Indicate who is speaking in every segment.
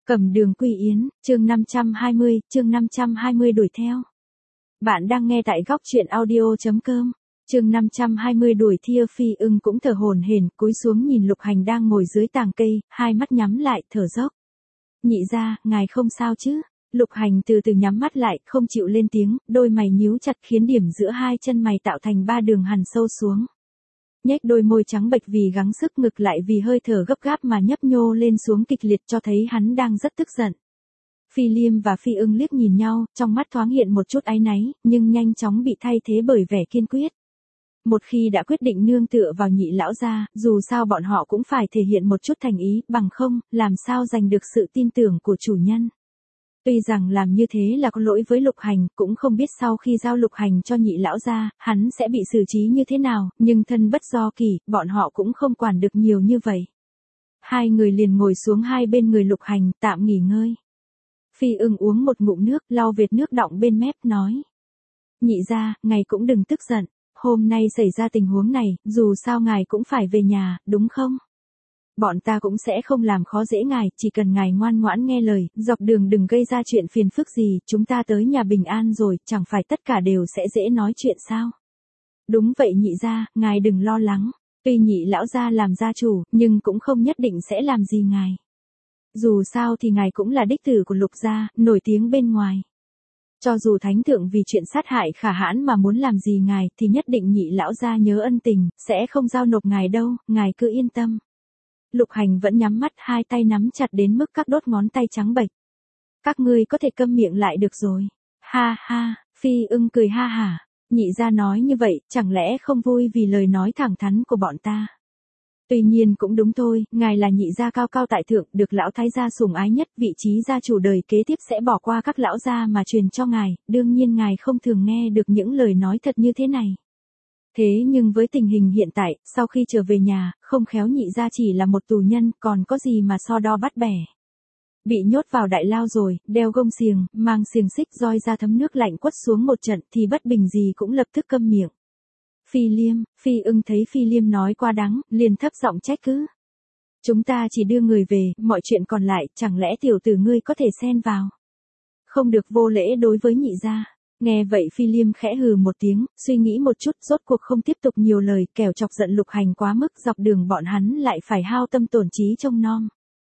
Speaker 1: Cầm đường quy yến, chương 520 đuổi theo. Bạn đang nghe tại góc truyện audio.com. Chương 520 đuổi theo. Phi Ưng cũng thở hổn hển, cúi xuống nhìn Lục Hành đang ngồi dưới tàng cây, hai mắt nhắm lại, thở dốc. Nhị gia, ngài không sao chứ? Lục Hành từ từ nhắm mắt lại, không chịu lên tiếng, đôi mày nhíu chặt khiến điểm giữa hai chân mày tạo thành ba đường hằn sâu xuống. Nhếch đôi môi trắng bệch vì gắng sức, ngực lại vì hơi thở gấp gáp mà nhấp nhô lên xuống kịch liệt, cho thấy hắn đang rất tức giận. Phi Liêm và Phi Ưng liếc nhìn nhau, trong mắt thoáng hiện một chút áy náy, nhưng nhanh chóng bị thay thế bởi vẻ kiên quyết. Một khi đã quyết định nương tựa vào Nhị lão gia, dù sao bọn họ cũng phải thể hiện một chút thành ý, bằng không, làm sao giành được sự tin tưởng của chủ nhân. Tuy rằng làm như thế là có lỗi với Lục Hành, cũng không biết sau khi giao Lục Hành cho Nhị lão gia, hắn sẽ bị xử trí như thế nào, nhưng thân bất do kỷ, bọn họ cũng không quản được nhiều như vậy. Hai người liền ngồi xuống hai bên người Lục Hành, tạm nghỉ ngơi. Phi Ưng uống một ngụm nước, lau vệt nước đọng bên mép, nói: Nhị gia, ngài cũng đừng tức giận, hôm nay xảy ra tình huống này, dù sao ngài cũng phải về nhà, đúng không? Bọn ta cũng sẽ không làm khó dễ ngài, chỉ cần ngài ngoan ngoãn nghe lời, dọc đường đừng gây ra chuyện phiền phức gì, chúng ta tới nhà bình an rồi, chẳng phải tất cả đều sẽ dễ nói chuyện sao? Đúng vậy nhị gia, ngài đừng lo lắng, tuy Nhị lão gia làm gia chủ, nhưng cũng không nhất định sẽ làm gì ngài. Dù sao thì ngài cũng là đích tử của Lục gia, nổi tiếng bên ngoài. Cho dù thánh thượng vì chuyện sát hại Khả Hãn mà muốn làm gì ngài, thì nhất định Nhị lão gia nhớ ân tình, sẽ không giao nộp ngài đâu, ngài cứ yên tâm. Lục Hành vẫn nhắm mắt, hai tay nắm chặt đến mức các đốt ngón tay trắng bệch. Các ngươi có thể câm miệng lại được rồi. Ha ha, Phi Ưng cười ha hả. Nhị gia nói như vậy, chẳng lẽ không vui vì lời nói thẳng thắn của bọn ta? Tuy nhiên cũng đúng thôi, ngài là nhị gia cao cao tại thượng, được lão thái gia sủng ái nhất, vị trí gia chủ đời kế tiếp sẽ bỏ qua các lão gia mà truyền cho ngài, đương nhiên ngài không thường nghe được những lời nói thật như thế này. Thế nhưng với tình hình hiện tại, sau khi trở về nhà, không khéo nhị gia chỉ là một tù nhân, còn có gì mà so đo bắt bẻ. Bị nhốt vào đại lao rồi, đeo gông xiềng, mang xiềng xích, roi ra thấm nước lạnh quất xuống một trận thì bất bình gì cũng lập tức câm miệng. Phi Ưng thấy Phi Liêm nói quá đáng, liền thấp giọng trách cứ. Chúng ta chỉ đưa người về, mọi chuyện còn lại, chẳng lẽ tiểu tử ngươi có thể xen vào? Không được vô lễ đối với nhị gia. Nghe vậy Phi Liêm khẽ hừ một tiếng, suy nghĩ một chút, rốt cuộc không tiếp tục nhiều lời, kẻo chọc giận Lục Hành quá mức, dọc đường bọn hắn lại phải hao tâm tổn trí trông nom.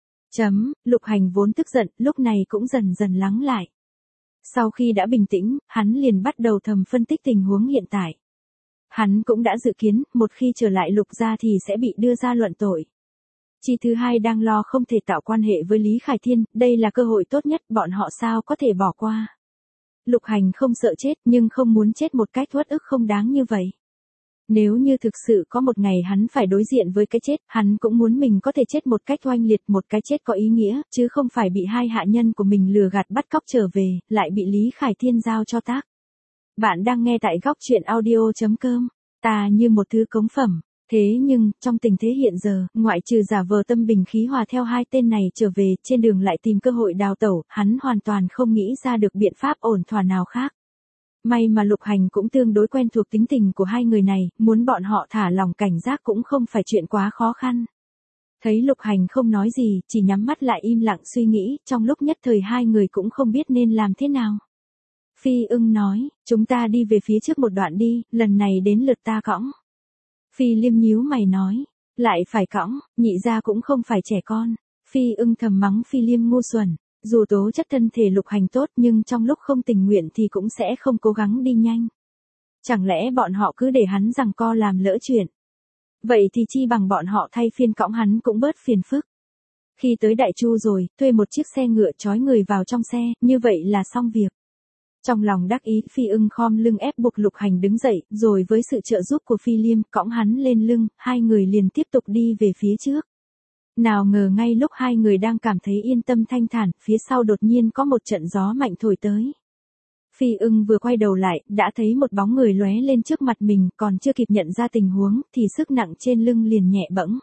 Speaker 1: Lục Hành vốn tức giận, lúc này cũng dần dần lắng lại. Sau khi đã bình tĩnh, hắn liền bắt đầu thầm phân tích tình huống hiện tại. Hắn cũng đã dự kiến, một khi trở lại Lục gia thì sẽ bị đưa ra luận tội. Chi thứ hai đang lo không thể tạo quan hệ với Lý Khải Thiên, đây là cơ hội tốt nhất, bọn họ sao có thể bỏ qua. Lục Hành không sợ chết, nhưng không muốn chết một cách uất ức không đáng như vậy. Nếu như thực sự có một ngày hắn phải đối diện với cái chết, hắn cũng muốn mình có thể chết một cách oanh liệt, một cái chết có ý nghĩa, chứ không phải bị hai hạ nhân của mình lừa gạt bắt cóc trở về, lại bị Lý Khải Thiên giao cho tác. Bạn đang nghe tại góc truyện audio.com. Ta như một thứ cống phẩm. Thế nhưng, trong tình thế hiện giờ, ngoại trừ giả vờ tâm bình khí hòa theo hai tên này trở về, trên đường lại tìm cơ hội đào tẩu, hắn hoàn toàn không nghĩ ra được biện pháp ổn thỏa nào khác. May mà Lục Hành cũng tương đối quen thuộc tính tình của hai người này, muốn bọn họ thả lòng cảnh giác cũng không phải chuyện quá khó khăn. Thấy Lục Hành không nói gì, chỉ nhắm mắt lại im lặng suy nghĩ, trong lúc nhất thời hai người cũng không biết nên làm thế nào. Phi Ưng nói, chúng ta đi về phía trước một đoạn đi, lần này đến lượt ta cõng. Phi Liêm nhíu mày nói, lại phải cõng, nhị gia cũng không phải trẻ con. Phi Ưng thầm mắng Phi Liêm ngu xuẩn, dù tố chất thân thể Lục Hành tốt nhưng trong lúc không tình nguyện thì cũng sẽ không cố gắng đi nhanh. Chẳng lẽ bọn họ cứ để hắn giằng co làm lỡ chuyện. Vậy thì chi bằng bọn họ thay phiên cõng hắn cũng bớt phiền phức. Khi tới Đại Chu rồi, thuê một chiếc xe ngựa trói người vào trong xe, như vậy là xong việc. Trong lòng đắc ý, Phi Ưng khom lưng ép buộc Lục Hành đứng dậy, rồi với sự trợ giúp của Phi Liêm, cõng hắn lên lưng, hai người liền tiếp tục đi về phía trước. Nào ngờ ngay lúc hai người đang cảm thấy yên tâm thanh thản, phía sau đột nhiên có một trận gió mạnh thổi tới. Phi Ưng vừa quay đầu lại, đã thấy một bóng người lóe lên trước mặt mình, còn chưa kịp nhận ra tình huống, thì sức nặng trên lưng liền nhẹ bẫng.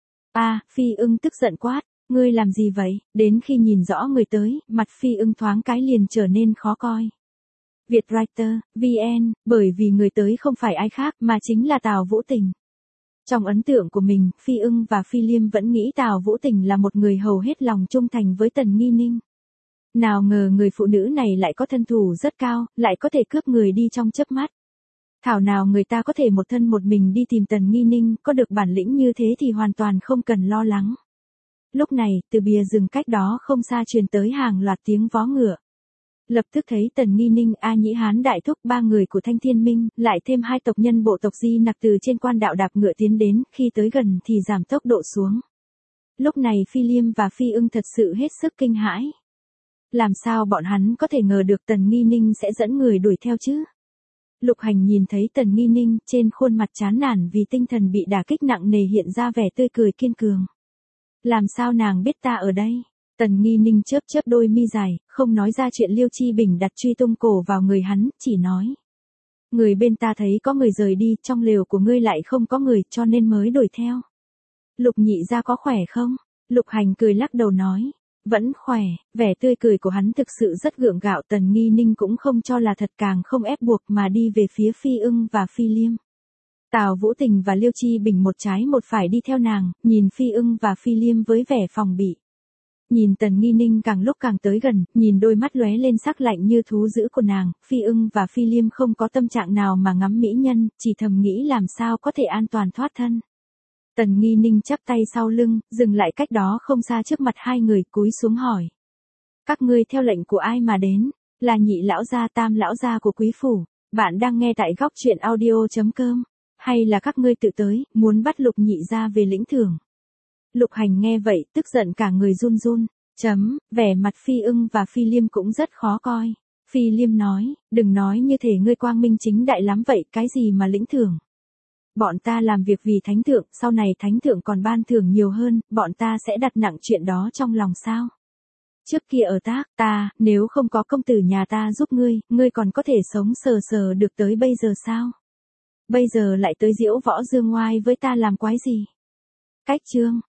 Speaker 1: Phi Ưng tức giận quát, ngươi làm gì vậy? Đến khi nhìn rõ người tới, mặt Phi Ưng thoáng cái liền trở nên khó coi. Vietwriter, VN, bởi vì người tới không phải ai khác mà chính là Tào Vũ Tình. Trong ấn tượng của mình, Phi Ưng và Phi Liêm vẫn nghĩ Tào Vũ Tình là một người hầu hết lòng trung thành với Tần Nghi Ninh. Nào ngờ người phụ nữ này lại có thân thủ rất cao, lại có thể cướp người đi trong chớp mắt. Thảo nào người ta có thể một thân một mình đi tìm Tần Nghi Ninh, có được bản lĩnh như thế thì hoàn toàn không cần lo lắng. Lúc này, từ bìa rừng cách đó không xa truyền tới hàng loạt tiếng vó ngựa. Lập tức thấy Tần Nghi Ninh, A Nhĩ Hán Đại Thúc, 3 người của Thanh Thiên Minh, lại thêm 2 tộc nhân bộ tộc Di Nặc từ trên quan đạo đạp ngựa tiến đến, khi tới gần thì giảm tốc độ xuống. Lúc này Phi Liêm và Phi Ưng thật sự hết sức kinh hãi. Làm sao bọn hắn có thể ngờ được Tần Nghi Ninh sẽ dẫn người đuổi theo chứ? Lục Hành nhìn thấy Tần Nghi Ninh, trên khuôn mặt chán nản vì tinh thần bị đả kích nặng nề hiện ra vẻ tươi cười kiên cường. Làm sao nàng biết ta ở đây? Tần Nghi Ninh chớp chớp đôi mi dài, không nói ra chuyện Liêu Chi Bình đặt truy tung cổ vào người hắn, chỉ nói. Người bên ta thấy có người rời đi, trong lều của ngươi lại không có người, cho nên mới đuổi theo. Lục nhị gia có khỏe không? Lục Hành cười lắc đầu nói. Vẫn khỏe, vẻ tươi cười của hắn thực sự rất gượng gạo. Tần Nghi Ninh cũng không cho là thật, càng không ép buộc mà đi về phía Phi Ưng và Phi Liêm. Tào Vũ Tình và Liêu Chi Bình một trái một phải đi theo nàng, nhìn Phi Ưng và Phi Liêm với vẻ phòng bị. Nhìn Tần Nghi Ninh càng lúc càng tới gần, nhìn đôi mắt lóe lên sắc lạnh như thú dữ của nàng, Phi Ưng và Phi Liêm không có tâm trạng nào mà ngắm mỹ nhân, chỉ thầm nghĩ làm sao có thể an toàn thoát thân. Tần Nghi Ninh chắp tay sau lưng, dừng lại cách đó không xa trước mặt 2 người, cúi xuống hỏi. Các ngươi theo lệnh của ai mà đến? Là Nhị lão gia, Tam lão gia của quý phủ. Bạn đang nghe tại góc truyện audio.com. Hay là các ngươi tự tới, muốn bắt Lục nhị gia về lĩnh thưởng? Lục Hành nghe vậy, tức giận cả người run run. Vẻ mặt Phi Ưng và Phi Liêm cũng rất khó coi. Phi Liêm nói, đừng nói như thể ngươi quang minh chính đại lắm vậy, cái gì mà lĩnh thưởng? Bọn ta làm việc vì thánh thượng, sau này thánh thượng còn ban thưởng nhiều hơn, bọn ta sẽ đặt nặng chuyện đó trong lòng sao? Trước kia ở ta, nếu không có công tử nhà ta giúp ngươi còn có thể sống sờ sờ được tới bây giờ sao? Bây giờ lại tới diễu võ dương ngoai với ta làm quái gì? Cách chương.